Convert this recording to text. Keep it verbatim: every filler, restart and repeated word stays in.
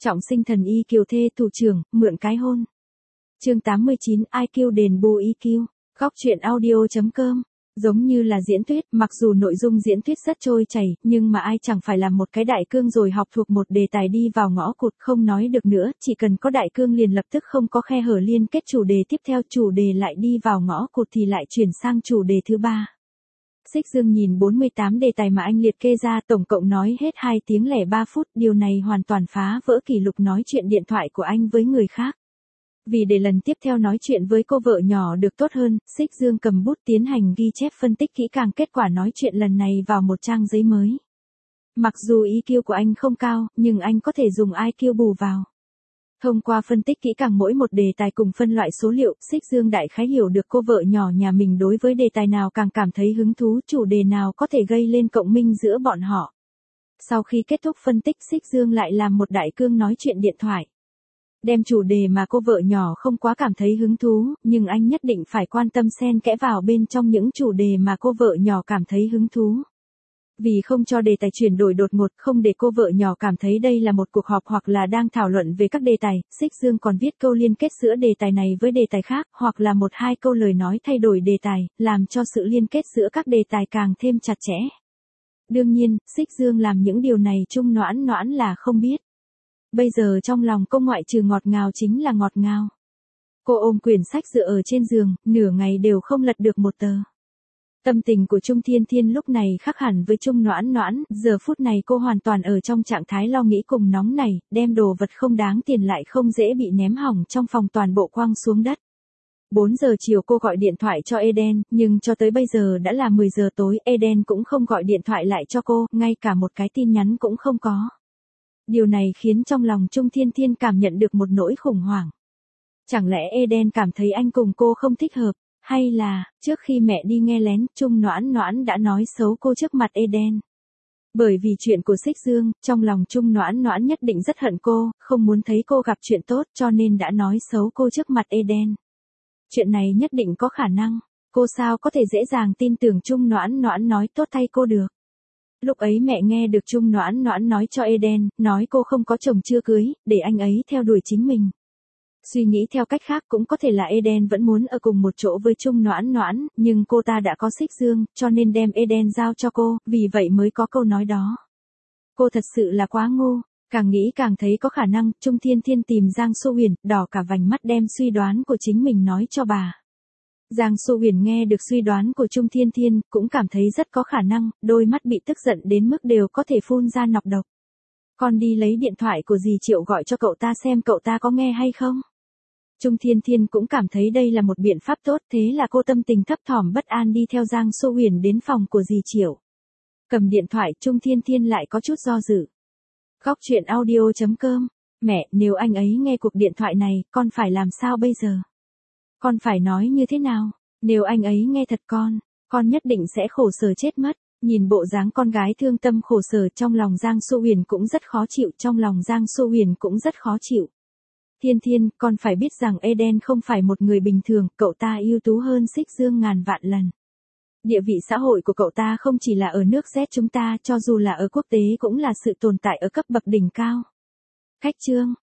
Trọng sinh thần y kiều thê thủ trưởng, mượn cái hôn. Chương tám mươi chín, i kiu đền bù i kiu. Góc truyện audio.com. Giống như là diễn thuyết, mặc dù nội dung diễn thuyết rất trôi chảy, nhưng mà ai chẳng phải là một cái đại cương rồi học thuộc một đề tài đi vào ngõ cụt không nói được nữa, chỉ cần có đại cương liền lập tức không có khe hở liên kết chủ đề tiếp theo, chủ đề lại đi vào ngõ cụt thì lại chuyển sang chủ đề thứ ba. Xích Dương nhìn bốn mươi tám đề tài mà anh liệt kê ra, tổng cộng nói hết hai tiếng lẻ ba phút, điều này hoàn toàn phá vỡ kỷ lục nói chuyện điện thoại của anh với người khác. Vì để lần tiếp theo nói chuyện với cô vợ nhỏ được tốt hơn, Xích Dương cầm bút tiến hành ghi chép phân tích kỹ càng kết quả nói chuyện lần này vào một trang giấy mới. Mặc dù i kiu của anh không cao, nhưng anh có thể dùng i kiu bù vào. Thông qua phân tích kỹ càng mỗi một đề tài cùng phân loại số liệu, Xích Dương đại khái hiểu được cô vợ nhỏ nhà mình đối với đề tài nào càng cảm thấy hứng thú, chủ đề nào có thể gây lên cộng minh giữa bọn họ. Sau khi kết thúc phân tích, Xích Dương lại làm một đại cương nói chuyện điện thoại. Đem chủ đề mà cô vợ nhỏ không quá cảm thấy hứng thú, nhưng anh nhất định phải quan tâm xen kẽ vào bên trong những chủ đề mà cô vợ nhỏ cảm thấy hứng thú. Vì không cho đề tài chuyển đổi đột ngột, không để cô vợ nhỏ cảm thấy đây là một cuộc họp hoặc là đang thảo luận về các đề tài, Xích Dương còn viết câu liên kết giữa đề tài này với đề tài khác, hoặc là một hai câu lời nói thay đổi đề tài, làm cho sự liên kết giữa các đề tài càng thêm chặt chẽ. Đương nhiên, Xích Dương làm những điều này Chung Noãn Noãn là không biết. Bây giờ trong lòng cô ngoại trừ ngọt ngào chính là ngọt ngào. Cô ôm quyển sách dựa ở trên giường, nửa ngày đều không lật được một tờ. Tâm tình của Trung Thiên Thiên lúc này khác hẳn với Chung Noãn Noãn, giờ phút này cô hoàn toàn ở trong trạng thái lo nghĩ cùng nóng này, đem đồ vật không đáng tiền lại không dễ bị ném hỏng trong phòng toàn bộ quăng xuống đất. bốn giờ chiều cô gọi điện thoại cho Eden, nhưng cho tới bây giờ đã là mười giờ tối, Eden cũng không gọi điện thoại lại cho cô, ngay cả một cái tin nhắn cũng không có. Điều này khiến trong lòng Trung Thiên Thiên cảm nhận được một nỗi khủng hoảng. Chẳng lẽ Eden cảm thấy anh cùng cô không thích hợp, hay là, trước khi mẹ đi nghe lén, Chung Noãn Noãn đã nói xấu cô trước mặt Eden. Bởi vì chuyện của Xích Dương, trong lòng Chung Noãn Noãn nhất định rất hận cô, không muốn thấy cô gặp chuyện tốt cho nên đã nói xấu cô trước mặt Eden. Chuyện này nhất định có khả năng, cô sao có thể dễ dàng tin tưởng Chung Noãn Noãn nói tốt thay cô được. Lúc ấy mẹ nghe được Chung Noãn Noãn nói cho Eden, nói cô không có chồng chưa cưới, để anh ấy theo đuổi chính mình. Suy nghĩ theo cách khác cũng có thể là Eden vẫn muốn ở cùng một chỗ với Chung Noãn Noãn, nhưng cô ta đã có Xích Dương, cho nên đem Eden giao cho cô, vì vậy mới có câu nói đó. Cô thật sự là quá ngu, càng nghĩ càng thấy có khả năng, Trung Thiên Thiên tìm Giang Xu Huyền, đỏ cả vành mắt đem suy đoán của chính mình nói cho bà. Giang Xu Huyền nghe được suy đoán của Trung Thiên Thiên, cũng cảm thấy rất có khả năng, đôi mắt bị tức giận đến mức đều có thể phun ra nọc độc. Con đi lấy điện thoại của dì Triệu gọi cho cậu ta xem cậu ta có nghe hay không. Trung Thiên Thiên cũng cảm thấy đây là một biện pháp tốt, thế là cô tâm tình thấp thỏm bất an đi theo Giang Xu Huyền đến phòng của dì Triệu. Cầm điện thoại, Trung Thiên Thiên lại có chút do dự. Góc truyện audio.com. Mẹ, nếu anh ấy nghe cuộc điện thoại này, con phải làm sao bây giờ? Con phải nói như thế nào? Nếu anh ấy nghe thật con, con nhất định sẽ khổ sở chết mất. Nhìn bộ dáng con gái thương tâm khổ sở, trong lòng Giang Xu Huyền cũng rất khó chịu, trong lòng Giang Xu Huyền cũng rất khó chịu. Thiên Thiên, con phải biết rằng Eden không phải một người bình thường, cậu ta ưu tú hơn Xích Dương ngàn vạn lần. Địa vị xã hội của cậu ta không chỉ là ở nước Z chúng ta, cho dù là ở quốc tế cũng là sự tồn tại ở cấp bậc đỉnh cao. Khách chương.